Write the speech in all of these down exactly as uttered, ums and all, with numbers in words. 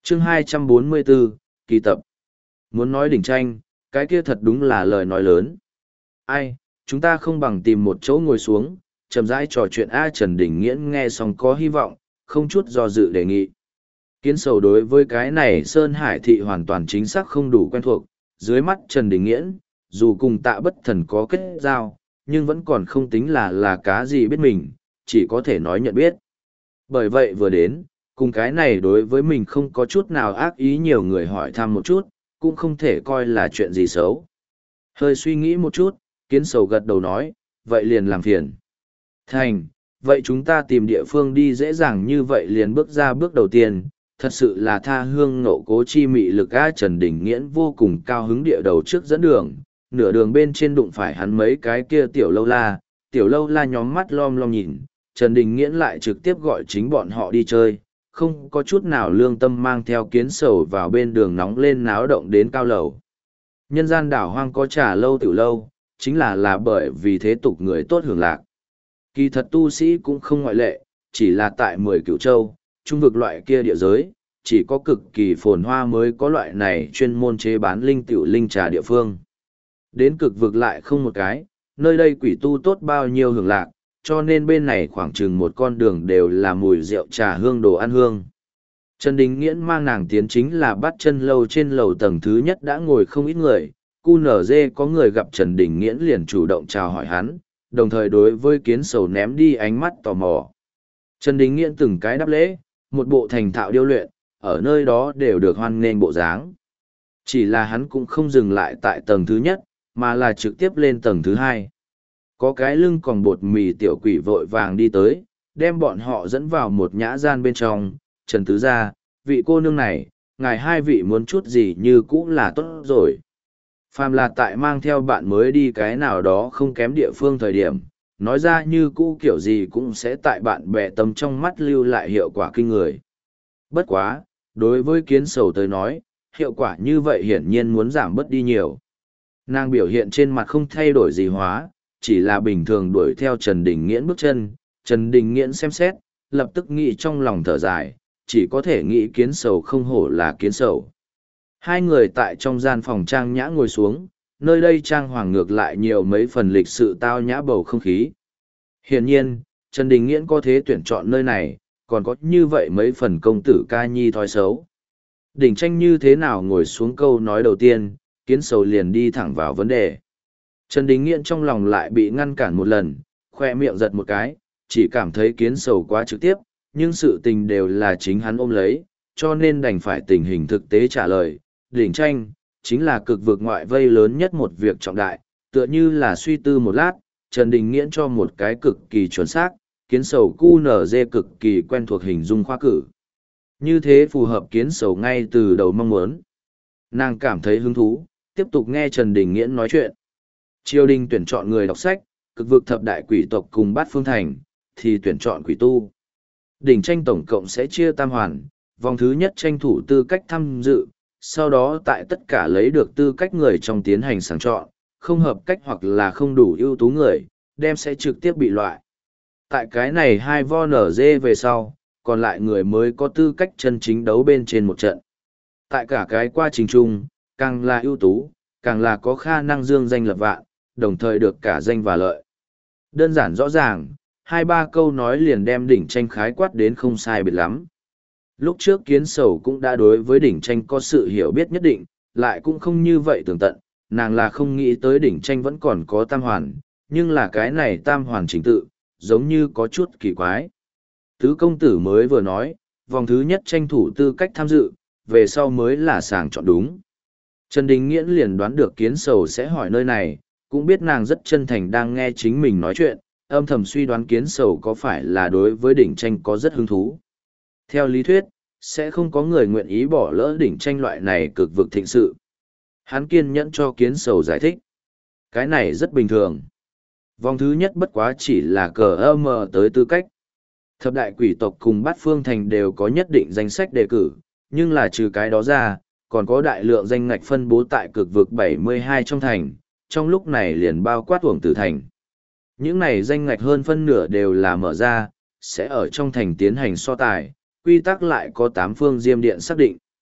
chương hai trăm bốn mươi bốn, kỳ tập. Muốn nói đỉnh tranh, cái kia thật đúng là lời nói lớn. Ai, chúng ta không bằng tìm một chỗ ngồi xuống, chậm rãi trò chuyện. A Trần Đình Nghiễn nghe xong có hy vọng, không chút do dự đề nghị. Kiến Sầu đối với cái này Sơn Hải Thị hoàn toàn chính xác không đủ quen thuộc, dưới mắt Trần Đình Nghiễn, dù cùng Tạ Bất Thần có kết giao, nhưng vẫn còn không tính là là cá gì biết mình, chỉ có thể nói nhận biết. Bởi vậy vừa đến, cùng cái này đối với mình không có chút nào ác ý nhiều người hỏi thăm một chút, cũng không thể coi là chuyện gì xấu. Hơi suy nghĩ một chút, Kiến Sầu gật đầu nói, vậy liền làm phiền. Thành, vậy chúng ta tìm địa phương đi dễ dàng như vậy liền bước ra bước đầu tiên, thật sự là tha hương ngộ cố chi mị lực. A Trần Đình Nghiễn vô cùng cao hứng địa đầu trước dẫn đường, nửa đường bên trên đụng phải hắn mấy cái kia tiểu lâu la, tiểu lâu la nhóm mắt lom lom nhìn, Trần Đình Nghiễn lại trực tiếp gọi chính bọn họ đi chơi, không có chút nào lương tâm mang theo Kiến Sầu vào bên đường nóng lên náo động đến cao lầu. Nhân gian đảo hoang có trà lâu tiểu lâu, chính là là bởi vì thế tục người tốt hưởng lạc. Kỳ thật tu sĩ cũng không ngoại lệ, chỉ là tại mười cửu châu, trung vực loại kia địa giới, chỉ có cực kỳ phồn hoa mới có loại này chuyên môn chế bán linh tiểu linh trà địa phương. Đến cực vực lại không một cái, nơi đây quỷ tu tốt bao nhiêu hưởng lạc, cho nên bên này khoảng chừng một con đường đều là mùi rượu trà hương đồ ăn hương. Trần Đình Nghiễn mang nàng tiến chính là bắt chân lâu, trên lầu tầng thứ nhất đã ngồi không ít người, cu nở dê có người gặp Trần Đình Nghiễn liền chủ động chào hỏi hắn, đồng thời đối với Kiến Sầu ném đi ánh mắt tò mò. Trần Đình Nghiễn từng cái đáp lễ, một bộ thành thạo điêu luyện, ở nơi đó đều được hoan nghênh bộ dáng. Chỉ là hắn cũng không dừng lại tại tầng thứ nhất, mà là trực tiếp lên tầng thứ hai. Có cái lưng còn bột mì tiểu quỷ vội vàng đi tới, đem bọn họ dẫn vào một nhã gian bên trong. Trần Tứ gia, vị cô nương này, ngài hai vị muốn chút gì như cũ là tốt rồi. Phàm là tại mang theo bạn mới đi cái nào đó không kém địa phương thời điểm, nói ra như cũ kiểu gì cũng sẽ tại bạn bè tâm trong mắt lưu lại hiệu quả kinh người. Bất quá, đối với Kiến Sầu tới nói, hiệu quả như vậy hiển nhiên muốn giảm bớt đi nhiều. Nàng biểu hiện trên mặt không thay đổi gì hóa, chỉ là bình thường đuổi theo Trần Đình Nghiễn bước chân. Trần Đình Nghiễn xem xét, lập tức nghĩ trong lòng thở dài, chỉ có thể nghĩ Kiến Sầu không hổ là Kiến Sầu. Hai người tại trong gian phòng trang nhã ngồi xuống, nơi đây trang hoàng ngược lại nhiều mấy phần lịch sự tao nhã bầu không khí. Hiển nhiên, Trần Đình Nghiễn có thế tuyển chọn nơi này, còn có như vậy mấy phần công tử ca nhi thói xấu. Đỉnh tranh như thế nào ngồi xuống câu nói đầu tiên, Kiến Sầu liền đi thẳng vào vấn đề. Trần Đình Nghiễn trong lòng lại bị ngăn cản một lần, khoe miệng giật một cái, chỉ cảm thấy Kiến Sầu quá trực tiếp, nhưng sự tình đều là chính hắn ôm lấy, cho nên đành phải tình hình thực tế trả lời. Đỉnh tranh, chính là cực vực ngoại vây lớn nhất một việc trọng đại, tựa như là suy tư một lát, Trần Đình Nghiễn cho một cái cực kỳ chuẩn xác, Kiến Sầu cu nở dê cực kỳ quen thuộc hình dung khoa cử. Như thế phù hợp Kiến Sầu ngay từ đầu mong muốn. Nàng cảm thấy hứng thú, tiếp tục nghe Trần Đình Nghiễn nói chuyện. Triều đình tuyển chọn người đọc sách, cực vực thập đại quỷ tộc cùng bát phương thành, thì tuyển chọn quỷ tu. Đỉnh tranh tổng cộng sẽ chia tam hoàn, vòng thứ nhất tranh thủ tư cách tham dự, sau đó tại tất cả lấy được tư cách người trong tiến hành sàng chọn, không hợp cách hoặc là không đủ ưu tú người, đem sẽ trực tiếp bị loại. Tại cái này hai vo nở dê về sau, còn lại người mới có tư cách chân chính đấu bên trên một trận. Tại cả cái quá trình chung, càng là ưu tú, càng là có khả năng dương danh lập vạn, đồng thời được cả danh và lợi. Đơn giản rõ ràng, hai ba câu nói liền đem đỉnh tranh khái quát đến không sai biệt lắm. Lúc trước Kiến Sầu cũng đã đối với đỉnh tranh có sự hiểu biết nhất định, lại cũng không như vậy tường tận, nàng là không nghĩ tới đỉnh tranh vẫn còn có tam hoàn, nhưng là cái này tam hoàn chính tự, giống như có chút kỳ quái. Tứ công tử mới vừa nói, vòng thứ nhất tranh thủ tư cách tham dự, về sau mới là sàng chọn đúng. Trần Đình Nghiễn liền đoán được Kiến Sầu sẽ hỏi nơi này, cũng biết nàng rất chân thành đang nghe chính mình nói chuyện, âm thầm suy đoán Kiến Sầu có phải là đối với đỉnh tranh có rất hứng thú. Theo lý thuyết, sẽ không có người nguyện ý bỏ lỡ đỉnh tranh loại này cực vực thịnh sự. Hắn kiên nhẫn cho Kiến Sầu giải thích. Cái này rất bình thường. Vòng thứ nhất bất quá chỉ là cờ âm tới tư cách. Thập đại quỷ tộc cùng bát phương thành đều có nhất định danh sách đề cử, nhưng là trừ cái đó ra, còn có đại lượng danh ngạch phân bố tại cực vực bảy mươi hai trong thành, trong lúc này liền bao quát uổng tử thành. Những này danh ngạch hơn phân nửa đều là mở ra, sẽ ở trong thành tiến hành so tài, quy tắc lại có tám phương diêm điện xác định.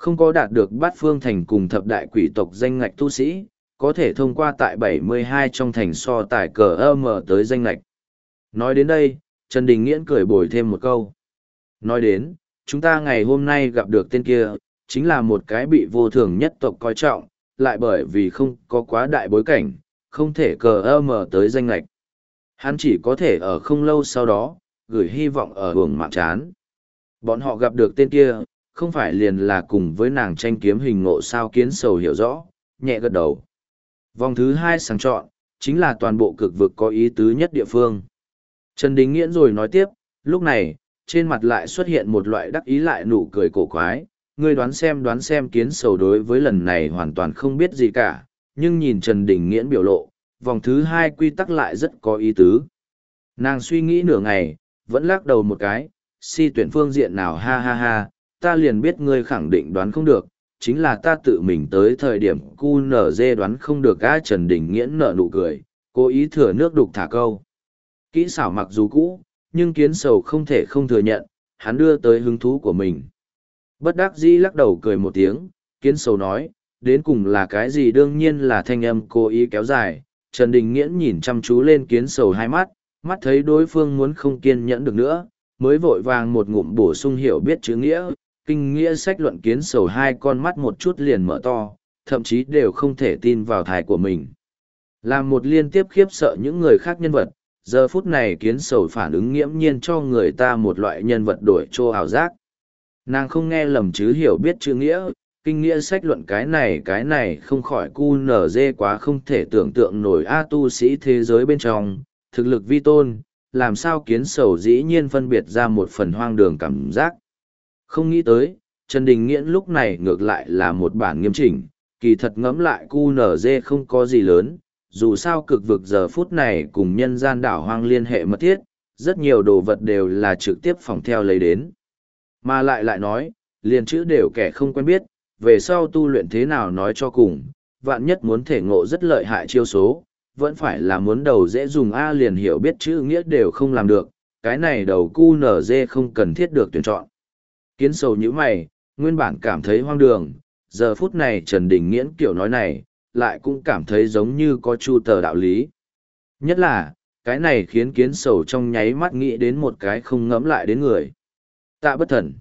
Không có đạt được bát phương thành cùng thập đại quỷ tộc danh ngạch tu sĩ, có thể thông qua tại bảy mươi hai trong thành so tài cờ âm tới danh ngạch. Nói đến đây, Trần Đình Nghiễn cười bồi thêm một câu. Nói đến, chúng ta ngày hôm nay gặp được tên kia, chính là một cái bị vô thường nhất tộc coi trọng, lại bởi vì không có quá đại bối cảnh, không thể cờ âm tới danh lệch. Hắn chỉ có thể ở không lâu sau đó, gửi hy vọng ở hưởng mạng chán. Bọn họ gặp được tên kia, không phải liền là cùng với nàng tranh kiếm hình ngộ sao Kiến Sầu hiểu rõ, nhẹ gật đầu. Vòng thứ hai sàng chọn, chính là toàn bộ cực vực có ý tứ nhất địa phương. Trần Đình Nghiễn rồi nói tiếp, lúc này, trên mặt lại xuất hiện một loại đắc ý lại nụ cười cổ quái, ngươi đoán xem đoán xem Kiến Sầu đối với lần này hoàn toàn không biết gì cả, nhưng nhìn Trần Đình Nghiễn biểu lộ, vòng thứ hai quy tắc lại rất có ý tứ. Nàng suy nghĩ nửa ngày, vẫn lắc đầu một cái, si tuyển phương diện nào ha ha ha, ta liền biết ngươi khẳng định đoán không được, chính là ta tự mình tới thời điểm cu nở dê đoán không được á. Trần Đình Nghiễn nở nụ cười, cố ý thừa nước đục thả câu. Kỹ xảo mặc dù cũ, nhưng Kiến Sầu không thể không thừa nhận, hắn đưa tới hứng thú của mình. Bất đắc dĩ lắc đầu cười một tiếng, Kiến Sầu nói, đến cùng là cái gì đương nhiên là thanh âm cố ý kéo dài. Trần Đình Nghiễn nhìn chăm chú lên Kiến Sầu hai mắt, mắt thấy đối phương muốn không kiên nhẫn được nữa, mới vội vàng một ngụm bổ sung hiểu biết chữ nghĩa, kinh nghĩa sách luận. Kiến Sầu hai con mắt một chút liền mở to, thậm chí đều không thể tin vào thai của mình. Làm một liên tiếp khiếp sợ những người khác nhân vật, giờ phút này Kiến Sầu phản ứng nghiễm nhiên cho người ta một loại nhân vật đổi trô ảo giác. Nàng không nghe lầm chứ, hiểu biết chữ nghĩa, kinh nghĩa sách luận cái này cái này không khỏi cu nở dê quá không thể tưởng tượng nổi a. Tu sĩ thế giới bên trong, thực lực vi tôn, làm sao Kiến Sầu dĩ nhiên phân biệt ra một phần hoang đường cảm giác. Không nghĩ tới, Trần Đình Nghiễn lúc này ngược lại là một bản nghiêm chỉnh, kỳ thật ngẫm lại cu nở dê không có gì lớn, dù sao cực vực giờ phút này cùng nhân gian đảo hoang liên hệ mật thiết, rất nhiều đồ vật đều là trực tiếp phỏng theo lấy đến. Mà lại lại nói, liền chữ đều kẻ không quen biết, về sau tu luyện thế nào nói cho cùng, vạn nhất muốn thể ngộ rất lợi hại chiêu số, vẫn phải là muốn đầu dễ dùng A. Liền hiểu biết chữ nghĩa đều không làm được, cái này đầu cu nở dê không cần thiết được tuyển chọn. Kiến Sầu như mày, nguyên bản cảm thấy hoang đường, giờ phút này Trần Đình Nghiễn kiểu nói này, lại cũng cảm thấy giống như có chu tờ đạo lý. Nhất là, cái này khiến Kiến Sầu trong nháy mắt nghĩ đến một cái không ngẫm lại đến người. Tạ Bất Thần.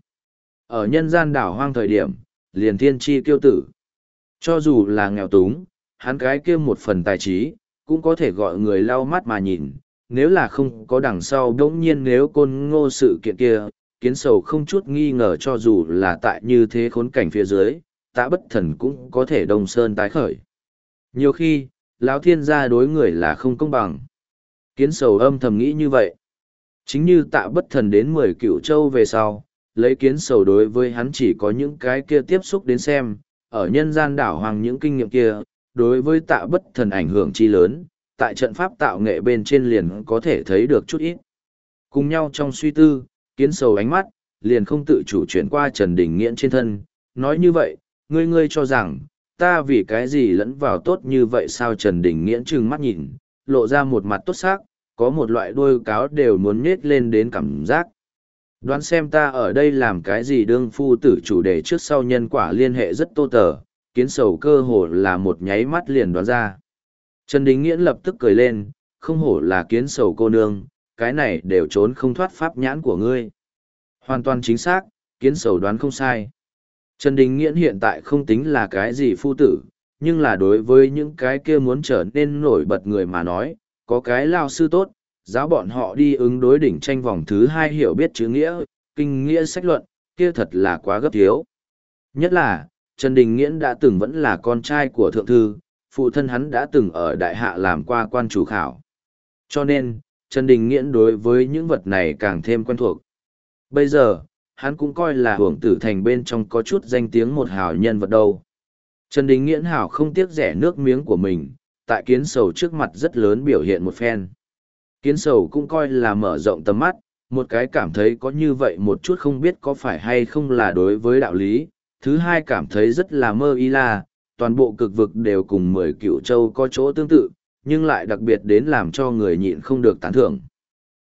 Ở nhân gian đảo hoang thời điểm, liền thiên chi kiêu tử. Cho dù là nghèo túng, hắn cái kia một phần tài trí, cũng có thể gọi người lau mắt mà nhìn. Nếu là không có đằng sau đống nhiên nếu Côn Ngô sự kiện kia, Kiến Sầu không chút nghi ngờ cho dù là tại như thế khốn cảnh phía dưới, Tạ Bất Thần cũng có thể đông sơn tái khởi. Nhiều khi, lão thiên gia đối người là không công bằng. Kiến Sầu âm thầm nghĩ như vậy. Chính như Tạ Bất Thần đến mười cựu châu về sau, lấy Kiến Sầu đối với hắn chỉ có những cái kia tiếp xúc đến xem, ở nhân gian đảo hoàng những kinh nghiệm kia, đối với Tạ Bất Thần ảnh hưởng chi lớn, tại trận pháp tạo nghệ bên trên liền có thể thấy được chút ít. Cùng nhau trong suy tư, Kiến Sầu ánh mắt, liền không tự chủ chuyển qua Trần Đình Nghiễn trên thân, nói như vậy, ngươi ngươi cho rằng, ta vì cái gì lẫn vào tốt như vậy sao? Trần Đình Nghiễn trừng mắt nhìn, lộ ra một mặt tốt sắc, có một loại đôi cáo đều muốn nhét lên đến cảm giác. Đoán xem ta ở đây làm cái gì? Đương phu tử chủ đề trước sau nhân quả liên hệ rất tô tờ, Kiến Sầu cơ hồ là một nháy mắt liền đoán ra. Trần Đình Nghiễn lập tức cười lên, không hổ là Kiến Sầu cô nương, cái này đều trốn không thoát pháp nhãn của ngươi. Hoàn toàn chính xác, Kiến Sầu đoán không sai. Trần Đình Nghiễn hiện tại không tính là cái gì phu tử, nhưng là đối với những cái kia muốn trở nên nổi bật người mà nói, có cái lao sư tốt, giáo bọn họ đi ứng đối đỉnh tranh vòng thứ hai hiểu biết chữ nghĩa, kinh nghĩa sách luận, kia thật là quá gấp thiếu. Nhất là, Trần Đình Nghiễn đã từng vẫn là con trai của thượng thư, phụ thân hắn đã từng ở đại hạ làm qua quan chủ khảo. Cho nên, Trần Đình Nghiễn đối với những vật này càng thêm quen thuộc. Bây giờ, hắn cũng coi là hưởng tử thành bên trong có chút danh tiếng một hào nhân vật đâu. Trần Đình Nghiễn hảo không tiếc rẻ nước miếng của mình, tại Kiến Sầu trước mặt rất lớn biểu hiện một phen. Kiến Sầu cũng coi là mở rộng tầm mắt, một cái cảm thấy có như vậy một chút không biết có phải hay không là đối với đạo lý, thứ hai cảm thấy rất là mơ y la, toàn bộ cực vực đều cùng mười cựu châu có chỗ tương tự, nhưng lại đặc biệt đến làm cho người nhịn không được tán thưởng.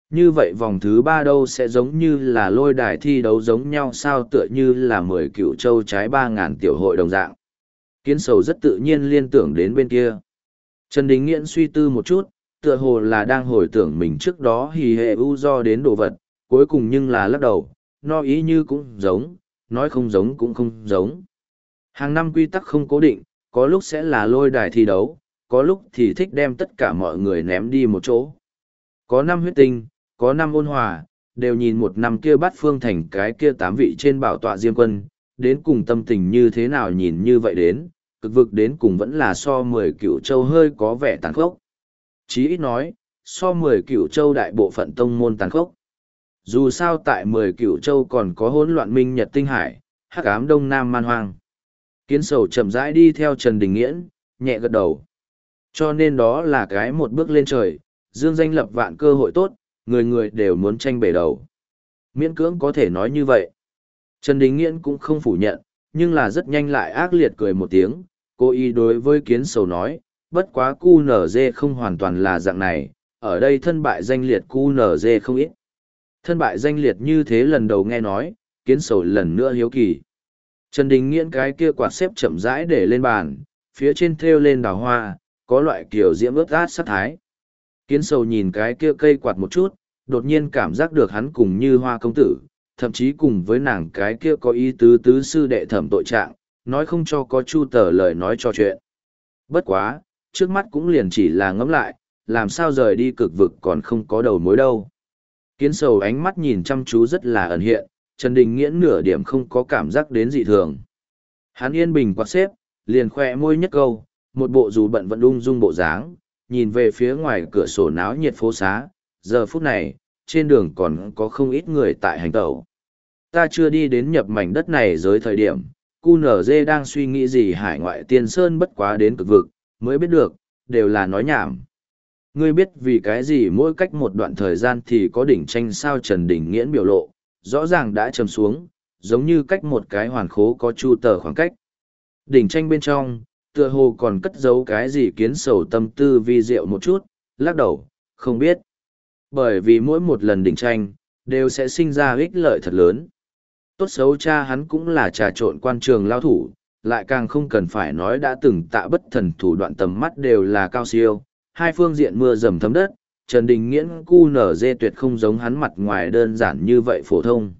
Như vậy vòng thứ ba đâu sẽ giống như là lôi đài thi đấu giống nhau sao, tựa như là mười cựu châu trái ba ngàn tiểu hội đồng dạng. Kiến sầu rất tự nhiên liên tưởng đến bên kia. Trần Đình Nghiễn suy tư một chút, tựa hồ là đang hồi tưởng mình trước đó hì hệ u do đến đồ vật, cuối cùng nhưng là lắc đầu, no ý như cũng giống, nói không giống cũng không giống. Hàng năm quy tắc không cố định, có lúc sẽ là lôi đài thi đấu, có lúc thì thích đem tất cả mọi người ném đi một chỗ. Có năm huyết tinh, có năm ôn hòa, đều nhìn một năm kia bắt phương thành cái kia tám vị trên bảo tọa diêm quân, đến cùng tâm tình như thế nào nhìn như vậy đến, cực vực đến cùng vẫn là so mười cựu châu hơi có vẻ tàn khốc. Chí ít nói, so mười cựu châu đại bộ phận tông môn tàn khốc. Dù sao tại mười cựu châu còn có hỗn loạn minh nhật tinh hải, hắc ám đông nam man hoang. Kiến sầu chậm rãi đi theo Trần Đình Nghiễn, nhẹ gật đầu. Cho nên đó là cái một bước lên trời, dương danh lập vạn cơ hội tốt, người người đều muốn tranh bể đầu. Miễn cưỡng có thể nói như vậy. Trần Đình Nghiễn cũng không phủ nhận, nhưng là rất nhanh lại ác liệt cười một tiếng, cô y đối với kiến sầu nói, bất quá cu nở dê không hoàn toàn là dạng này, ở đây thân bại danh liệt cu nở dê không ít. Thân bại danh liệt như thế lần đầu nghe nói, kiến sầu lần nữa hiếu kỳ. Trần Đình Nghiễn cái kia quạt xếp chậm rãi để lên bàn, phía trên thêu lên đào hoa, có loại kiểu diễm ướt át sắc thái. Kiến sầu nhìn cái kia cây quạt một chút, đột nhiên cảm giác được hắn cùng như hoa công tử, thậm chí cùng với nàng cái kia có ý tứ tứ sư đệ thẩm tội trạng, nói không cho có chu tờ lời nói cho chuyện. Bất quá, trước mắt cũng liền chỉ là ngẫm lại, làm sao rời đi cực vực còn không có đầu mối đâu. Kiến sầu ánh mắt nhìn chăm chú rất là ẩn hiện, Trần Đình Nghiễn nửa điểm không có cảm giác đến dị thường. Hắn yên bình quạt xếp, liền khoe môi nhất câu, một bộ dù bận vẫn ung dung bộ dáng, nhìn về phía ngoài cửa sổ náo nhiệt phố xá, giờ phút này, trên đường còn có không ít người tại hành tẩu. Ta chưa đi đến nhập mảnh đất này dưới thời điểm, cu nở dê đang suy nghĩ gì hải ngoại tiên sơn bất quá đến cực vực, mới biết được, đều là nói nhảm. Ngươi biết vì cái gì mỗi cách một đoạn thời gian thì có đỉnh tranh sao? Trần Đình Nghiễn biểu lộ, rõ ràng đã trầm xuống, giống như cách một cái hoàn khố có chu tờ khoảng cách. Đỉnh tranh bên trong, tựa hồ còn cất giấu cái gì. Kiến sầu tâm tư vi diệu một chút, lắc đầu, không biết. Bởi vì mỗi một lần đỉnh tranh, đều sẽ sinh ra ích lợi thật lớn. Tốt xấu cha hắn cũng là trà trộn quan trường lao thủ, lại càng không cần phải nói đã từng tạ bất thần thủ đoạn tầm mắt đều là cao siêu. Hai phương diện mưa dầm thấm đất, Trần Đình Nghiễn cu nở dê tuyệt không giống hắn mặt ngoài đơn giản như vậy phổ thông.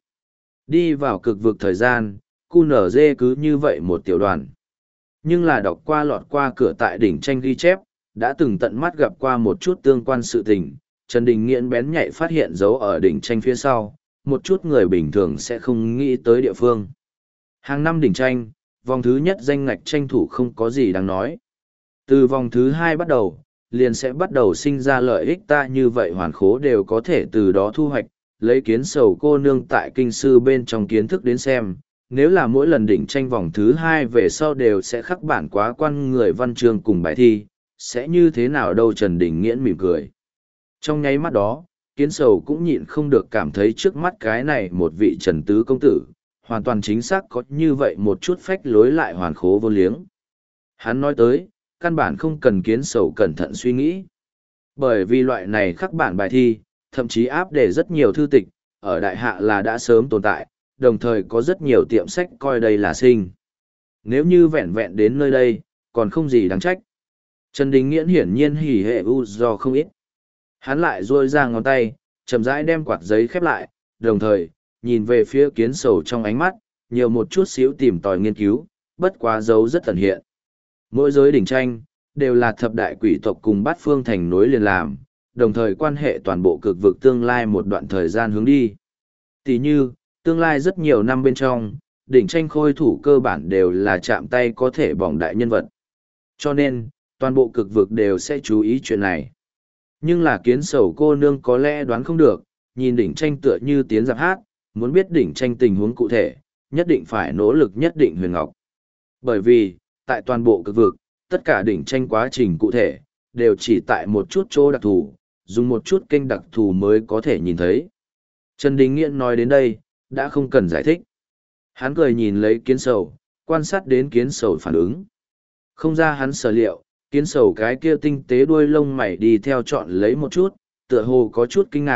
Đi vào cực vực thời gian, cu nở dê cứ như vậy một tiểu đoàn. Nhưng là đọc qua lọt qua cửa tại đỉnh tranh ghi chép, đã từng tận mắt gặp qua một chút tương quan sự tình, Trần Đình Nghiễn bén nhạy phát hiện dấu ở đỉnh tranh phía sau, một chút người bình thường sẽ không nghĩ tới địa phương. Hàng năm đỉnh tranh, vòng thứ nhất danh ngạch tranh thủ không có gì đáng nói. Từ vòng thứ hai bắt đầu, liền sẽ bắt đầu sinh ra lợi ích, ta như vậy hoàn khố đều có thể từ đó thu hoạch, lấy kiến sầu cô nương tại kinh sư bên trong kiến thức đến xem, nếu là mỗi lần đỉnh tranh vòng thứ hai về sau đều sẽ khắc bản quá quan người văn chương cùng bài thi, sẽ như thế nào đâu? Trần Đình Nghiễn mỉm cười. Trong nháy mắt đó, kiến sầu cũng nhịn không được cảm thấy trước mắt cái này một vị Trần Tứ công tử, hoàn toàn chính xác có như vậy một chút phách lối lại hoàn khố vô liếng. Hắn nói tới, căn bản không cần kiến sầu cẩn thận suy nghĩ. Bởi vì loại này khắc bản bài thi, thậm chí áp để rất nhiều thư tịch, ở đại hạ là đã sớm tồn tại, đồng thời có rất nhiều tiệm sách coi đây là sinh. Nếu như vẹn vẹn đến nơi đây, còn không gì đáng trách. Trần Đình Nghiễn hiển nhiên hỉ hệ u do không ít. Hắn lại duỗi ra ngón tay, chậm rãi đem quạt giấy khép lại, đồng thời, nhìn về phía kiến sầu trong ánh mắt, nhiều một chút xíu tìm tòi nghiên cứu, bất quá dấu rất ẩn hiện. Mỗi giới đỉnh tranh, đều là thập đại quỷ tộc cùng bát phương thành nối liền làm, đồng thời quan hệ toàn bộ cực vực tương lai một đoạn thời gian hướng đi. Tỷ như, tương lai rất nhiều năm bên trong, đỉnh tranh khôi thủ cơ bản đều là chạm tay có thể bỏng đại nhân vật. Cho nên, toàn bộ cực vực đều sẽ chú ý chuyện này. Nhưng là kiến sầu cô nương có lẽ đoán không được, nhìn đỉnh tranh tựa như tiến giặc hát, muốn biết đỉnh tranh tình huống cụ thể, nhất định phải nỗ lực nhất định huyền ngọc. Bởi vì, tại toàn bộ cực vực, tất cả đỉnh tranh quá trình cụ thể, đều chỉ tại một chút chỗ đặc thù, dùng một chút kênh đặc thù mới có thể nhìn thấy. Trần Đình Nghiễn nói đến đây, đã không cần giải thích. Hắn cười nhìn lấy kiến sầu, quan sát đến kiến sầu phản ứng. Không ra hắn sở liệu, kiến sầu cái kia tinh tế đuôi lông mày đi theo chọn lấy một chút, tựa hồ có chút kinh ngạc,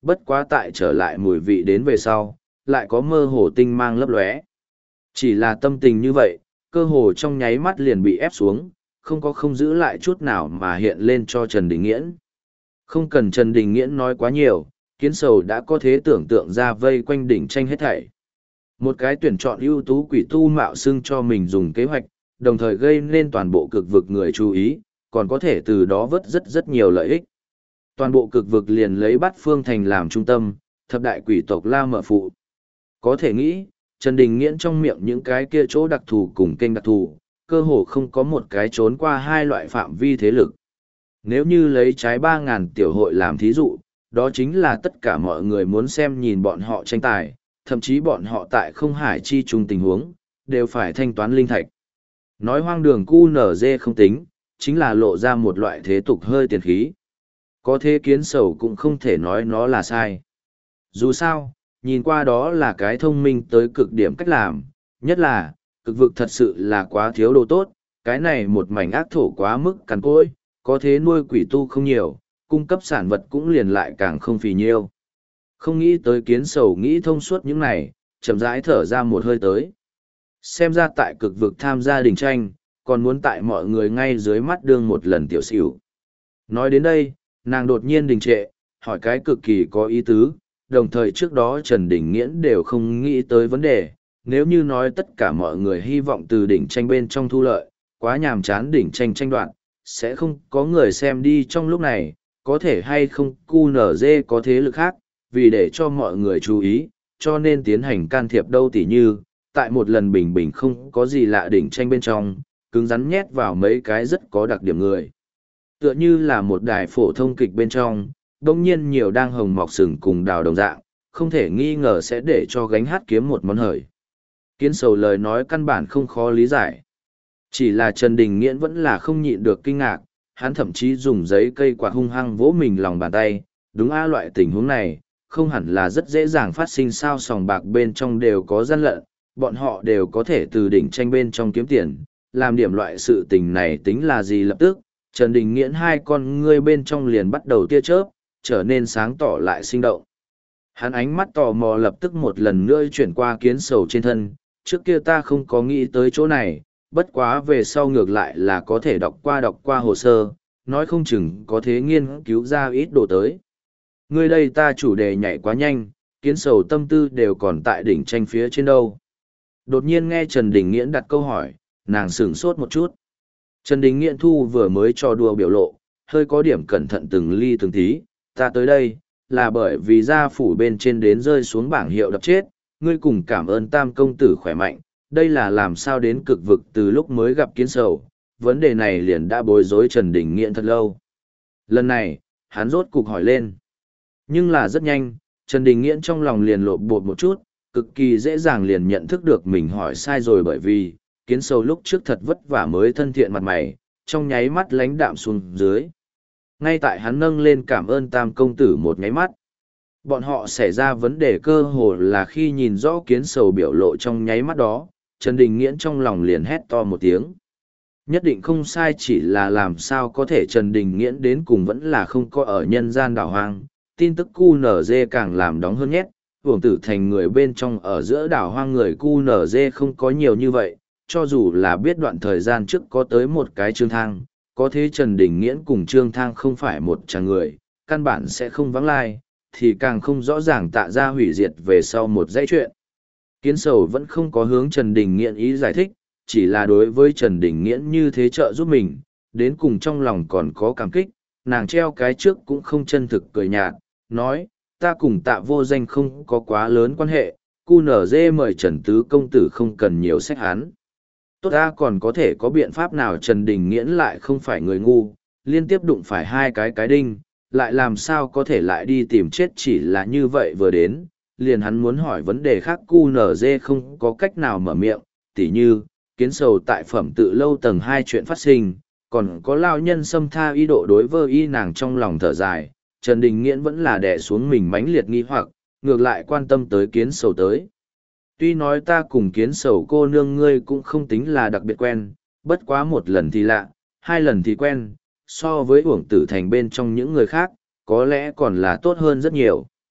bất quá tại trở lại mùi vị đến về sau, lại có mơ hồ tinh mang lấp lóe. Chỉ là tâm tình như vậy, cơ hồ trong nháy mắt liền bị ép xuống, không có không giữ lại chút nào mà hiện lên cho Trần Đình Nghiễn. Không cần Trần Đình Nghiễn nói quá nhiều, Kiến Sầu đã có thể tưởng tượng ra vây quanh đỉnh tranh hết thảy. Một cái tuyển chọn ưu tú quỷ tu mạo xưng cho mình dùng kế hoạch, đồng thời gây nên toàn bộ cực vực người chú ý, còn có thể từ đó vớt rất rất nhiều lợi ích. Toàn bộ cực vực liền lấy Bát Phương Thành làm trung tâm, thập đại quỷ tộc La Mở Phụ. Có thể nghĩ, Trần Đình Nghiễn trong miệng những cái kia chỗ đặc thù cùng kênh đặc thù, cơ hồ không có một cái trốn qua hai loại phạm vi thế lực. Nếu như lấy trái ba ngàn tiểu hội làm thí dụ, đó chính là tất cả mọi người muốn xem nhìn bọn họ tranh tài, thậm chí bọn họ tại không hải chi chung tình huống, đều phải thanh toán linh thạch. Nói hoang đường cu nở dê không tính, chính là lộ ra một loại thế tục hơi tiền khí. Có thế Kiến Sầu cũng không thể nói nó là sai. Dù sao, nhìn qua đó là cái thông minh tới cực điểm cách làm, nhất là, cực vực thật sự là quá thiếu đồ tốt, cái này một mảnh ác thổ quá mức cằn cỗi, có thế nuôi quỷ tu không nhiều, cung cấp sản vật cũng liền lại càng không phì nhiêu. Không nghĩ tới Kiến Sầu nghĩ thông suốt những này, chậm rãi thở ra một hơi tới. Xem ra tại cực vực tham gia đình tranh, còn muốn tại mọi người ngay dưới mắt đương một lần tiểu xỉu. Nói đến đây, nàng đột nhiên đình trệ, hỏi cái cực kỳ có ý tứ, đồng thời trước đó Trần Đình Nghiễn đều không nghĩ tới vấn đề, nếu như nói tất cả mọi người hy vọng từ đỉnh tranh bên trong thu lợi, quá nhàm chán đỉnh tranh tranh đoạn, sẽ không có người xem đi trong lúc này, có thể hay không cu nở dê có thế lực khác, vì để cho mọi người chú ý, cho nên tiến hành can thiệp đâu tỉ như, tại một lần bình bình không có gì lạ đỉnh tranh bên trong, cứng rắn nhét vào mấy cái rất có đặc điểm người. Tựa như là một đài phổ thông kịch bên trong, đông nhiên nhiều đang hồng mọc sừng cùng đào đồng dạng, không thể nghi ngờ sẽ để cho gánh hát kiếm một món hời. Kiến Sầu lời nói căn bản không khó lý giải. Chỉ là Trần Đình Nghiễn vẫn là không nhịn được kinh ngạc, hắn thậm chí dùng giấy cây quạt hung hăng vỗ mình lòng bàn tay, đúng a loại tình huống này, không hẳn là rất dễ dàng phát sinh sao sòng bạc bên trong đều có gian lận, bọn họ đều có thể từ đỉnh tranh bên trong kiếm tiền, làm điểm loại sự tình này tính là gì lập tức, Trần Đình Nghiễn hai con ngươi bên trong liền bắt đầu tia chớp, trở nên sáng tỏ lại sinh động. Hắn ánh mắt tò mò lập tức một lần nữa chuyển qua Kiến Sầu trên thân, trước kia ta không có nghĩ tới chỗ này, bất quá về sau ngược lại là có thể đọc qua đọc qua hồ sơ, nói không chừng có thể nghiên cứu ra ít đồ tới. Ngươi đây ta chủ đề nhảy quá nhanh, Kiến Sầu tâm tư đều còn tại đỉnh tranh phía trên đâu. Đột nhiên nghe Trần Đình Nghiễn đặt câu hỏi, nàng sửng sốt một chút. Trần Đình Nghiễn thu vừa mới cho đùa biểu lộ, hơi có điểm cẩn thận từng ly từng tí, ta tới đây, là bởi vì gia phủ bên trên đến rơi xuống bảng hiệu đập chết, ngươi cùng cảm ơn tam công tử khỏe mạnh, đây là làm sao đến cực vực từ lúc mới gặp Kiến Sầu, vấn đề này liền đã bối rối Trần Đình Nghiễn thật lâu. Lần này, hắn rốt cục hỏi lên. Nhưng là rất nhanh, Trần Đình Nghiễn trong lòng liền lộn bột một chút, cực kỳ dễ dàng liền nhận thức được mình hỏi sai rồi bởi vì, Kiến Sầu lúc trước thật vất vả mới thân thiện mặt mày, trong nháy mắt lánh đạm xuống dưới. Ngay tại hắn nâng lên cảm ơn tam công tử một nháy mắt. Bọn họ xảy ra vấn đề cơ hồ là khi nhìn rõ Kiến Sầu biểu lộ trong nháy mắt đó, Trần Đình Nghiễn trong lòng liền hét to một tiếng. Nhất định không sai, chỉ là làm sao có thể Trần Đình Nghiễn đến cùng vẫn là không có ở nhân gian đảo hoang, tin tức cu nở dê càng làm đóng hơn nhét, Uổng Tử Thành người bên trong ở giữa đảo hoang người cu nở dê không có nhiều như vậy, cho dù là biết đoạn thời gian trước có tới một cái Trương Thang, có thế Trần Đình Nghiễn cùng Trương Thang không phải một chàng người, căn bản sẽ không vắng lai, thì càng không rõ ràng tạ ra hủy diệt về sau một dãy chuyện. Kiến Sầu vẫn không có hướng Trần Đình Nghiễn ý giải thích, chỉ là đối với Trần Đình Nghiễn như thế trợ giúp mình, đến cùng trong lòng còn có cảm kích, nàng treo cái trước cũng không chân thực cười nhạt, nói, ta cùng tạ vô danh không có quá lớn quan hệ, cu nở dê mời Trần Tứ công tử không cần nhiều sách hắn. Tốt ta còn có thể có biện pháp nào Trần Đình Nghiễn lại không phải người ngu, liên tiếp đụng phải hai cái cái đinh, lại làm sao có thể lại đi tìm chết chỉ là như vậy vừa đến, liền hắn muốn hỏi vấn đề khác cu nở dê không có cách nào mở miệng, tỉ như, Kiến Sầu tại phẩm tự lâu tầng hai chuyện phát sinh, còn có lao nhân xâm tha ý độ đối với y nàng trong lòng thở dài, Trần Đình Nghiễn vẫn là đè xuống mình mãnh liệt nghi hoặc, ngược lại quan tâm tới Kiến Sầu tới. Tuy nói ta cùng Kiến Sầu cô nương ngươi cũng không tính là đặc biệt quen, bất quá một lần thì lạ, hai lần thì quen, so với Uổng Tử Thành bên trong những người khác, có lẽ còn là tốt hơn rất nhiều.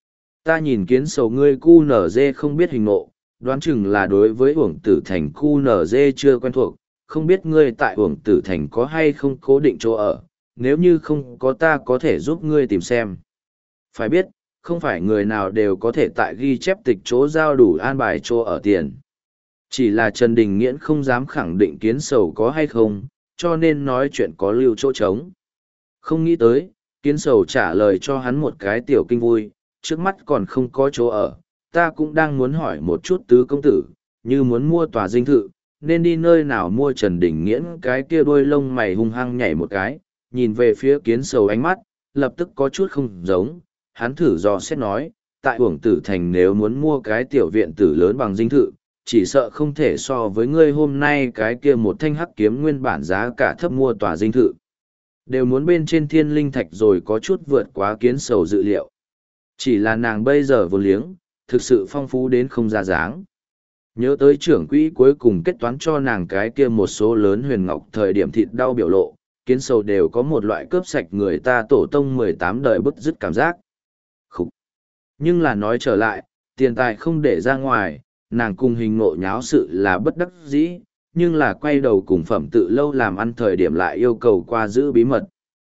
Ta nhìn kiến sầu ngươi cu nở dê không biết hình ngộ, đoán chừng là đối với uổng tử thành cu nở dê chưa quen thuộc, không biết ngươi tại uổng tử thành có hay không cố định chỗ ở, nếu như không có ta có thể giúp ngươi tìm xem. Phải biết, không phải người nào đều có thể tại ghi chép tịch chỗ giao đủ an bài chỗ ở tiền. Chỉ là Trần Đình Nghiễn không dám khẳng định kiến sầu có hay không, cho nên nói chuyện có lưu chỗ trống. Không nghĩ tới, kiến sầu trả lời cho hắn một cái tiểu kinh vui, trước mắt còn không có chỗ ở, ta cũng đang muốn hỏi một chút tứ công tử, như muốn mua tòa dinh thự, nên đi nơi nào mua. Trần Đình Nghiễn cái kia đôi lông mày hung hăng nhảy một cái, nhìn về phía kiến sầu ánh mắt, lập tức có chút không giống, hắn thử dò xét nói, tại uổng tử thành nếu muốn mua cái tiểu viện tử lớn bằng dinh thự, chỉ sợ không thể so với ngươi hôm nay cái kia một thanh hắc kiếm nguyên bản giá cả thấp mua tòa dinh thự. Đều muốn bên trên thiên linh thạch rồi, có chút vượt quá kiến sầu dự liệu. Chỉ là nàng bây giờ vô liếng, thực sự phong phú đến không ra dáng. Nhớ tới trưởng quỹ cuối cùng kết toán cho nàng cái kia một số lớn huyền ngọc thời điểm thịt đau biểu lộ, kiến sầu đều có một loại cướp sạch người ta tổ tông mười tám đời bứt rứt cảm giác. Khúc. Nhưng là nói trở lại, tiền tài không để ra ngoài, nàng cùng hình ngộ nháo sự là bất đắc dĩ, nhưng là quay đầu cùng phẩm tự lâu làm ăn thời điểm lại yêu cầu qua giữ bí mật.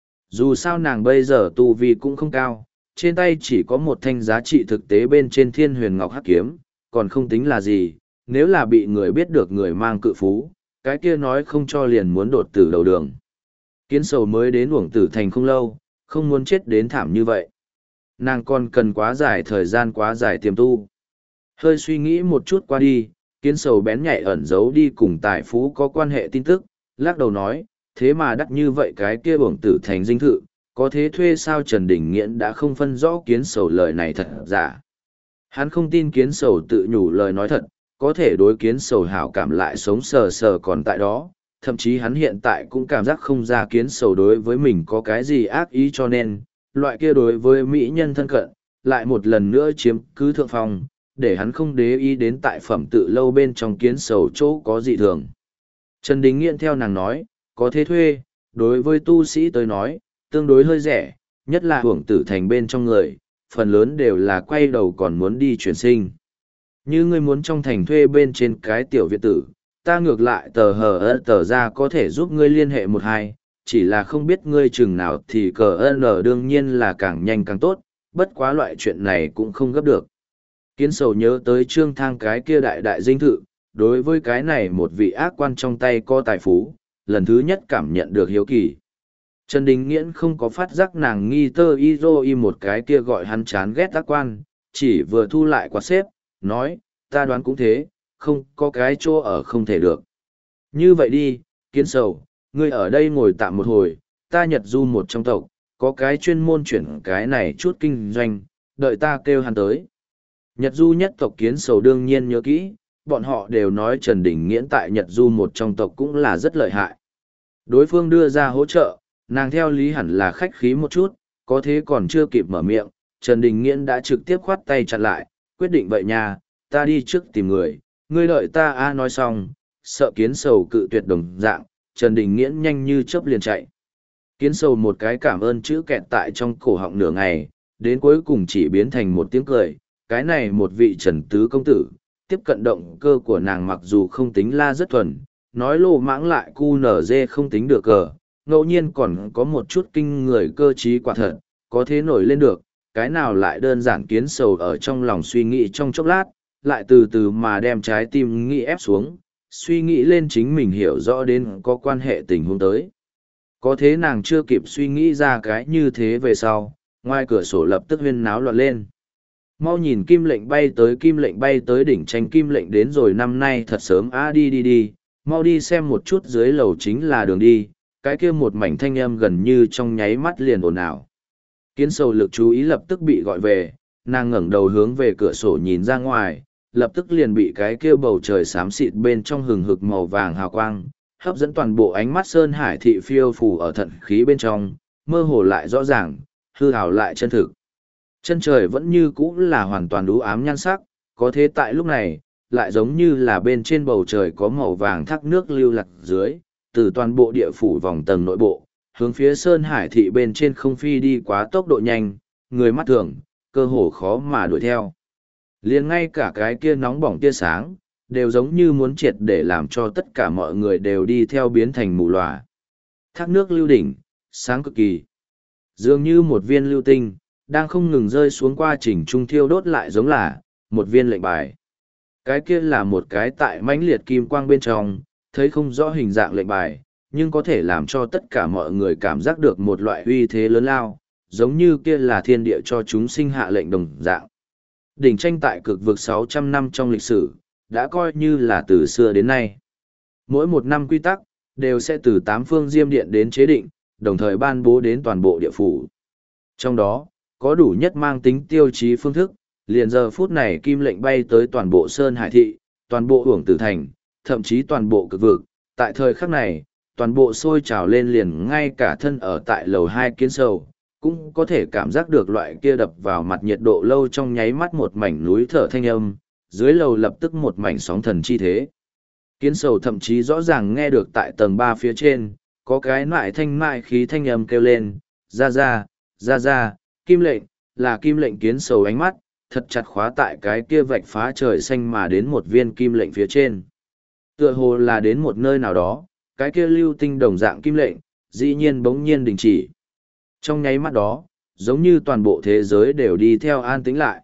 Dù sao nàng bây giờ tu vi cũng không cao, trên tay chỉ có một thanh giá trị thực tế bên trên thiên huyền ngọc hắc kiếm, còn không tính là gì, nếu là bị người biết được người mang cự phú, cái kia nói không cho liền muốn đột tử đầu đường. Kiến sầu mới đến uổng tử thành không lâu, không muốn chết đến thảm như vậy. Nàng còn cần quá dài thời gian quá dài tiềm tu. Hơi suy nghĩ một chút qua đi, kiến sầu bén nhạy ẩn giấu đi cùng tài phú có quan hệ tin tức, lắc đầu nói, thế mà đắt như vậy cái kia uổng tử thành dinh thự, có thế thuê sao? Trần Đình Nghiễn đã không phân rõ kiến sầu lời này thật giả. Hắn không tin kiến sầu tự nhủ lời nói thật, có thể đối kiến sầu hảo cảm lại sống sờ sờ còn tại đó, thậm chí hắn hiện tại cũng cảm giác không ra kiến sầu đối với mình có cái gì ác ý, cho nên, loại kia đối với mỹ nhân thân cận, lại một lần nữa chiếm cứ thượng phong, để hắn không để ý đến tại phẩm tự lâu bên trong kiến sầu chỗ có dị thường. Trần Đình Nghiễn theo nàng nói, có thế thuê, đối với tu sĩ tới nói, tương đối hơi rẻ, nhất là hưởng tử thành bên trong người, phần lớn đều là quay đầu còn muốn đi chuyển sinh. Như ngươi muốn trong thành thuê bên trên cái tiểu viện tử, ta ngược lại tờ hờ ơ tờ ra có thể giúp ngươi liên hệ một hai, chỉ là không biết ngươi chừng nào thì cờ ơn đương nhiên là càng nhanh càng tốt, bất quá loại chuyện này cũng không gấp được. Kiến sầu nhớ tới trương thang cái kia đại đại dinh thự, đối với cái này một vị ác quan trong tay có tài phú, lần thứ nhất cảm nhận được hiếu kỳ. Trần Đình Nghiễn không có phát giác nàng nghi tơ y dô y một cái kia gọi hắn chán ghét ác quan, chỉ vừa thu lại quạt xếp, nói, ta đoán cũng thế, không có cái chỗ ở không thể được. Như vậy đi, kiến sầu, ngươi ở đây ngồi tạm một hồi, ta Nhật Du một trong tộc, có cái chuyên môn chuyển cái này chút kinh doanh, đợi ta kêu hắn tới. Nhật Du nhất tộc kiến sầu đương nhiên nhớ kỹ, bọn họ đều nói Trần Đình Nghiễn tại Nhật Du một trong tộc cũng là rất lợi hại. Đối phương đưa ra hỗ trợ, nàng theo lý hẳn là khách khí một chút, có thế còn chưa kịp mở miệng, Trần Đình Nghiễn đã trực tiếp khoát tay chặn lại, quyết định vậy nha, ta đi trước tìm người, ngươi đợi ta a nói xong, sợ kiến sầu cự tuyệt đồng dạng, Trần Đình Nghiễn nhanh như chớp liền chạy. Kiến sầu một cái cảm ơn chữ kẹt tại trong cổ họng nửa ngày, đến cuối cùng chỉ biến thành một tiếng cười, cái này một vị Trần Tứ công tử, tiếp cận động cơ của nàng mặc dù không tính la rất thuần, nói lô mãng lại cu nở dê không tính được cờ, ngẫu nhiên còn có một chút kinh người cơ trí quả thật, có thế nổi lên được, cái nào lại đơn giản. Kiến sầu ở trong lòng suy nghĩ trong chốc lát, lại từ từ mà đem trái tim nghĩ ép xuống, suy nghĩ lên chính mình hiểu rõ đến có quan hệ tình huống tới. Có thế nàng chưa kịp suy nghĩ ra cái như thế về sau, ngoài cửa sổ lập tức huyên náo loạn lên. Mau nhìn kim lệnh bay tới, kim lệnh bay tới, đỉnh tranh kim lệnh đến rồi, năm nay thật sớm á, đi đi đi, mau đi xem một chút dưới lầu chính là đường đi, cái kia một mảnh thanh âm gần như trong nháy mắt liền ồn ào. Kiến sầu lực chú ý lập tức bị gọi về, nàng ngẩng đầu hướng về cửa sổ nhìn ra ngoài, lập tức liền bị cái kia bầu trời xám xịt bên trong hừng hực màu vàng hào quang, hấp dẫn toàn bộ ánh mắt. Sơn Hải thị phiêu phù ở thận khí bên trong, mơ hồ lại rõ ràng, hư hào lại chân thực. Chân trời vẫn như cũ là hoàn toàn đú ám nhan sắc, có thế tại lúc này, lại giống như là bên trên bầu trời có màu vàng thác nước lưu lạc dưới, từ toàn bộ địa phủ vòng tầng nội bộ, hướng phía Sơn Hải thị bên trên không phi đi quá tốc độ nhanh, người mắt thường, cơ hồ khó mà đuổi theo. Liền ngay cả cái kia nóng bỏng tia sáng, đều giống như muốn triệt để làm cho tất cả mọi người đều đi theo biến thành mù lòa. Thác nước lưu đỉnh, sáng cực kỳ. Dường như một viên lưu tinh, đang không ngừng rơi xuống quá trình trung thiêu đốt lại giống là một viên lệnh bài. Cái kia là một cái tại mãnh liệt kim quang bên trong, thấy không rõ hình dạng lệnh bài, nhưng có thể làm cho tất cả mọi người cảm giác được một loại uy thế lớn lao, giống như kia là thiên địa cho chúng sinh hạ lệnh đồng dạng. Đỉnh tranh tại cực vực sáu trăm năm trong lịch sử, đã coi như là từ xưa đến nay. Mỗi một năm quy tắc, đều sẽ từ tám phương diêm điện đến chế định, đồng thời ban bố đến toàn bộ địa phủ. Trong đó, có đủ nhất mang tính tiêu chí phương thức, liền giờ phút này kim lệnh bay tới toàn bộ Sơn Hải Thị, toàn bộ Uổng Tử Thành, thậm chí toàn bộ cực vực. Tại thời khắc này, toàn bộ sôi trào lên liền ngay cả thân ở tại lầu hai kiến sầu, cũng có thể cảm giác được loại kia đập vào mặt nhiệt độ lâu trong nháy mắt một mảnh núi thở thanh âm, dưới lầu lập tức một mảnh sóng thần chi thế. Kiến sầu thậm chí rõ ràng nghe được tại tầng ba phía trên, có cái nại thanh mại khí thanh âm kêu lên, ra ra, ra ra, kim lệnh, là kim lệnh. Kiến sầu ánh mắt, thật chặt khóa tại cái kia vạch phá trời xanh mà đến một viên kim lệnh phía trên. Tựa hồ là đến một nơi nào đó, cái kia lưu tinh đồng dạng kim lệnh, dĩ nhiên bỗng nhiên đình chỉ. Trong nháy mắt đó, giống như toàn bộ thế giới đều đi theo an tĩnh lại.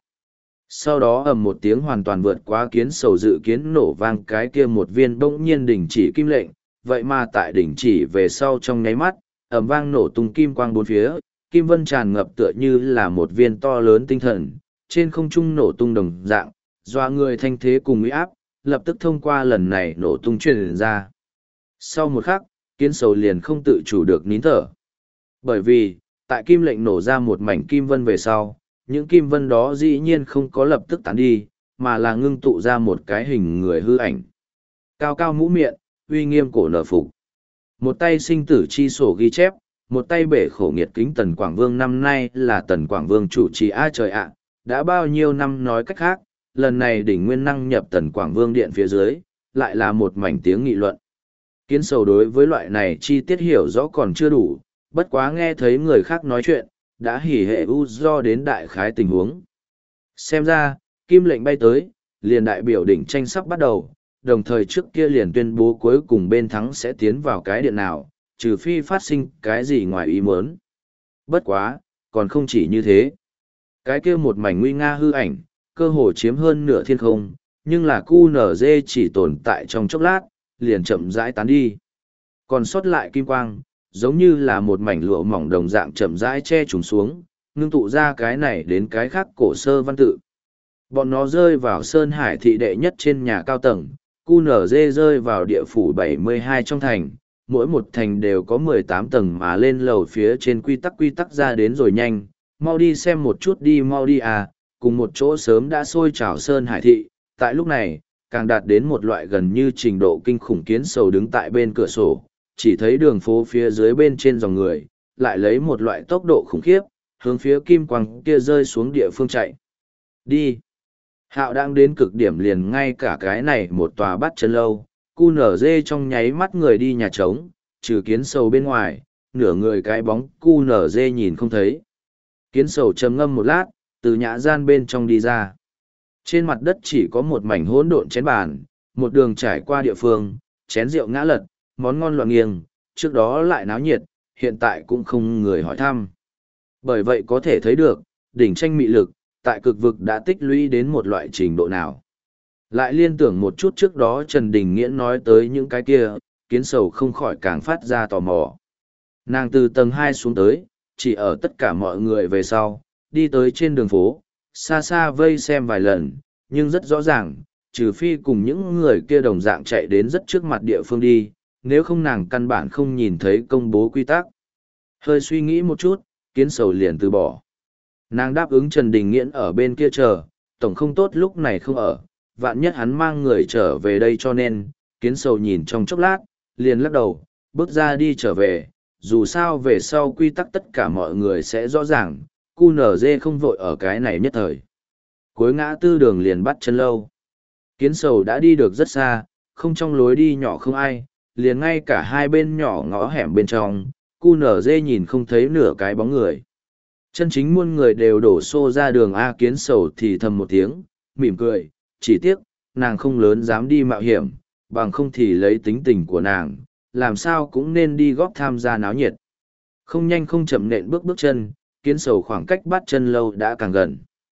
Sau đó ầm một tiếng hoàn toàn vượt quá kiến sầu dự kiến nổ vang, cái kia một viên bỗng nhiên đình chỉ kim lệnh, vậy mà tại đình chỉ về sau trong nháy mắt, ầm vang nổ tung kim quang bốn phía, kim vân tràn ngập tựa như là một viên to lớn tinh thần, trên không trung nổ tung đồng dạng, doa người thanh thế cùng uy áp, lập tức thông qua lần này nổ tung truyền ra. Sau một khắc, kiến sầu liền không tự chủ được nín thở. Bởi vì, tại kim lệnh nổ ra một mảnh kim vân về sau, những kim vân đó dĩ nhiên không có lập tức tán đi, mà là ngưng tụ ra một cái hình người hư ảnh. Cao cao mũ miệng, uy nghiêm cổ nở phục. Một tay sinh tử chi sổ ghi chép, một tay bể khổ nghiệt kính Tần Quảng Vương. Năm nay là Tần Quảng Vương chủ trì. A trời ạ, đã bao nhiêu năm, nói cách khác, lần này đỉnh nguyên năng nhập Tần Quảng Vương điện phía dưới, lại là một mảnh tiếng nghị luận. Kiến sầu đối với loại này chi tiết hiểu rõ còn chưa đủ, bất quá nghe thấy người khác nói chuyện, đã hỉ hệ u do đến đại khái tình huống. Xem ra, kim lệnh bay tới, liền đại biểu đỉnh tranh sắp bắt đầu, đồng thời trước kia liền tuyên bố cuối cùng bên thắng sẽ tiến vào cái điện nào, trừ phi phát sinh cái gì ngoài ý muốn. Bất quá, còn không chỉ như thế. Cái kia một mảnh nguy nga hư ảnh, cơ hồ chiếm hơn nửa thiên không, nhưng là cu nở dê chỉ tồn tại trong chốc lát, liền chậm rãi tán đi. Còn sót lại kim quang, giống như là một mảnh lụa mỏng đồng dạng chậm rãi che trùng xuống, ngưng tụ ra cái này đến cái khác cổ sơ văn tự. Bọn nó rơi vào Sơn Hải Thị đệ nhất trên nhà cao tầng, cu nở dê rơi vào địa phủ bảy mươi hai trong thành, mỗi một thành đều có mười tám tầng mà lên lầu phía trên quy tắc quy tắc ra đến rồi nhanh, mau đi xem một chút đi, mau đi à, cùng một chỗ sớm đã sôi trào Sơn Hải Thị, tại lúc này, càng đạt đến một loại gần như trình độ kinh khủng. Kiến sầu đứng tại bên cửa sổ, chỉ thấy đường phố phía dưới bên trên dòng người, lại lấy một loại tốc độ khủng khiếp, hướng phía kim quang kia rơi xuống địa phương chạy. Đi! Hạo đang đến cực điểm, liền ngay cả cái này một tòa bắt chân lâu, cu nở dê trong nháy mắt người đi nhà trống, trừ kiến sầu bên ngoài, nửa người cái bóng cu nở dê nhìn không thấy. Kiến sầu trầm ngâm một lát, từ nhã gian bên trong đi ra. Trên mặt đất chỉ có một mảnh hỗn độn chén bàn, một đường trải qua địa phương, chén rượu ngã lật, món ngon loạn nghiêng, trước đó lại náo nhiệt, hiện tại cũng không người hỏi thăm. Bởi vậy có thể thấy được, đỉnh tranh mị lực, tại cực vực đã tích lũy đến một loại trình độ nào. Lại liên tưởng một chút trước đó Trần Đình Nghiễn nói tới những cái kia, kiến sầu không khỏi càng phát ra tò mò. Nàng từ tầng hai xuống tới, chỉ ở tất cả mọi người về sau, đi tới trên đường phố, xa xa vây xem vài lần, nhưng rất rõ ràng, trừ phi cùng những người kia đồng dạng chạy đến rất trước mặt địa phương đi, nếu không nàng căn bản không nhìn thấy công bố quy tắc. Hơi suy nghĩ một chút, kiến sầu liền từ bỏ. Nàng đáp ứng Trần Đình Nghiễn ở bên kia chờ, tổng không tốt lúc này không ở, vạn nhất hắn mang người trở về đây, cho nên, kiến sầu nhìn trong chốc lát, liền lắc đầu, bước ra đi trở về, dù sao về sau quy tắc tất cả mọi người sẽ rõ ràng, cu nở dê không vội ở cái này nhất thời. Cuối ngã tư đường liền bắt chân lâu. Kiến sầu đã đi được rất xa, không trong lối đi nhỏ không ai, liền ngay cả hai bên nhỏ ngõ hẻm bên trong, cu nở dê nhìn không thấy nửa cái bóng người. Chân chính muôn người đều đổ xô ra đường A Kiến Sầu thì thầm một tiếng, mỉm cười, chỉ tiếc, nàng không lớn dám đi mạo hiểm, bằng không thì lấy tính tình của nàng, làm sao cũng nên đi góp tham gia náo nhiệt. Không nhanh không chậm nện bước bước chân, Kiến Sầu khoảng cách Bát Chân Lâu đã càng gần.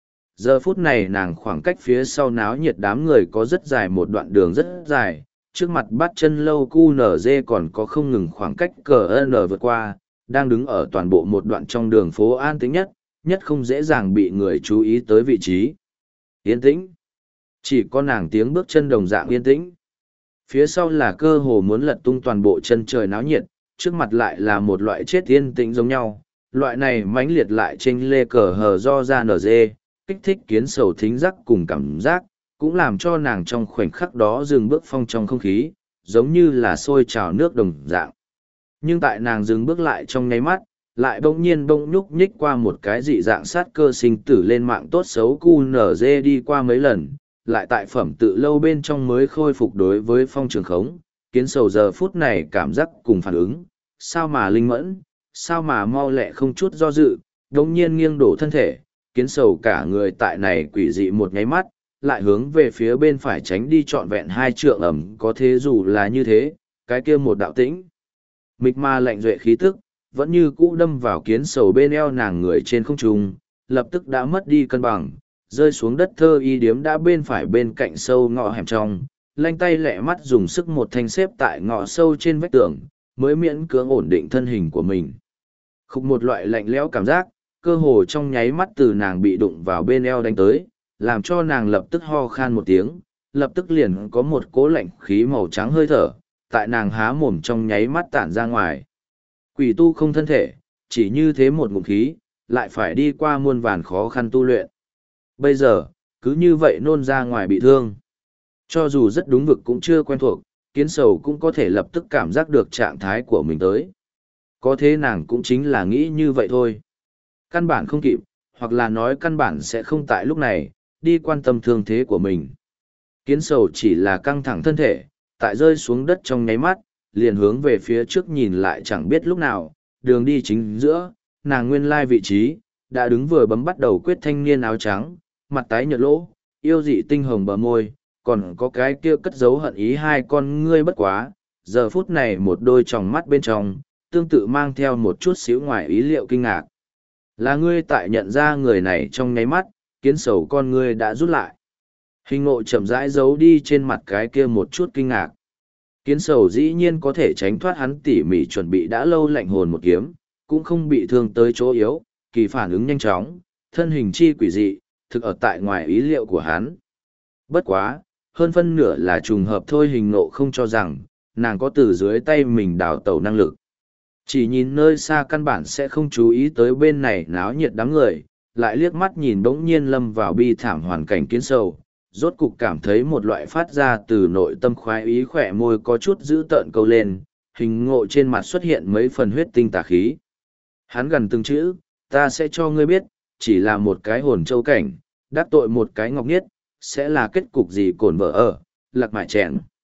Giờ phút này nàng khoảng cách phía sau náo nhiệt đám người có rất dài một đoạn đường rất dài, trước mặt Bát Chân Lâu cu nở dê còn có không ngừng khoảng cách cờ n vượt qua, đang đứng ở toàn bộ một đoạn trong đường phố an tĩnh nhất, nhất không dễ dàng bị người chú ý tới vị trí. Yên tĩnh. Chỉ có nàng tiếng bước chân đồng dạng yên tĩnh. Phía sau là cơ hồ muốn lật tung toàn bộ chân trời náo nhiệt, trước mặt lại là một loại chết yên tĩnh giống nhau. Loại này mãnh liệt lại chênh lê cờ hờ do ra nở dê, kích thích Kiến Sầu thính giác cùng cảm giác, cũng làm cho nàng trong khoảnh khắc đó dừng bước phong trong không khí, giống như là sôi trào nước đồng dạng. Nhưng tại nàng dừng bước lại trong nháy mắt, lại bỗng nhiên bỗng nhúc nhích qua một cái dị dạng sát cơ sinh tử lên mạng tốt xấu cu nở dê đi qua mấy lần, lại tại phẩm tự lâu bên trong mới khôi phục đối với phong trường khống. Kiến Sầu giờ phút này cảm giác cùng phản ứng, sao mà linh mẫn, sao mà mau lẹ không chút do dự, đống nhiên nghiêng đổ thân thể, Kiến Sầu cả người tại này quỷ dị một nháy mắt, lại hướng về phía bên phải tránh đi trọn vẹn hai trượng ẩm có thế dù là như thế, cái kia một đạo tĩnh. Mịch ma lạnh duệ khí tức, vẫn như cũ đâm vào Kiến Sầu bên eo nàng người trên không trung, lập tức đã mất đi cân bằng, rơi xuống đất thơ y điếm đã bên phải bên cạnh sâu ngõ hẻm trong, lanh tay lẹ mắt dùng sức một thanh xếp tại ngõ sâu trên vách tường, mới miễn cưỡng ổn định thân hình của mình. Khúc một loại lạnh lẽo cảm giác, cơ hồ trong nháy mắt từ nàng bị đụng vào bên eo đánh tới, làm cho nàng lập tức ho khan một tiếng, lập tức liền có một cỗ lạnh khí màu trắng hơi thở, tại nàng há mồm trong nháy mắt tản ra ngoài. Quỷ tu không thân thể, chỉ như thế một ngụm khí, lại phải đi qua muôn vàn khó khăn tu luyện. Bây giờ, cứ như vậy nôn ra ngoài bị thương. Cho dù rất đúng vực cũng chưa quen thuộc, Kiến Sầu cũng có thể lập tức cảm giác được trạng thái của mình tới. Có thế nàng cũng chính là nghĩ như vậy thôi. Căn bản không kịp, hoặc là nói căn bản sẽ không tại lúc này, đi quan tâm thương thế của mình. Kiến Sầu chỉ là căng thẳng thân thể, tại rơi xuống đất trong nháy mắt, liền hướng về phía trước nhìn lại chẳng biết lúc nào, đường đi chính giữa, nàng nguyên lai vị trí, đã đứng vừa bấm bắt đầu quyết thanh niên áo trắng, mặt tái nhợt lỗ, yêu dị tinh hồng bờ môi, còn có cái kia cất giấu hận ý hai con ngươi bất quá, giờ phút này một đôi tròng mắt bên trong, tương tự mang theo một chút xíu ngoài ý liệu kinh ngạc. Là ngươi tại nhận ra người này trong nháy mắt, Kiến Sầu con ngươi đã rút lại. Hình ngộ chậm rãi giấu đi trên mặt cái kia một chút kinh ngạc. Kiến Sầu dĩ nhiên có thể tránh thoát hắn tỉ mỉ chuẩn bị đã lâu lạnh hồn một kiếm, cũng không bị thương tới chỗ yếu, kỳ phản ứng nhanh chóng, thân hình chi quỷ dị, thực ở tại ngoài ý liệu của hắn. Bất quá, hơn phân nửa là trùng hợp thôi, hình ngộ không cho rằng, nàng có từ dưới tay mình đào tẩu năng lực. Chỉ nhìn nơi xa căn bản sẽ không chú ý tới bên này náo nhiệt đám người, lại liếc mắt nhìn bỗng nhiên lâm vào bi thảm hoàn cảnh Kiến Sầu, rốt cục cảm thấy một loại phát ra từ nội tâm khoái ý, khỏe môi có chút dữ tợn câu lên, hình ngộ trên mặt xuất hiện mấy phần huyết tinh tà khí. Hắn gần từng chữ, ta sẽ cho ngươi biết, chỉ là một cái hồn châu cảnh, đắc tội một cái ngọc niết, sẽ là kết cục gì cổn vợ ở, lạc mại chèn.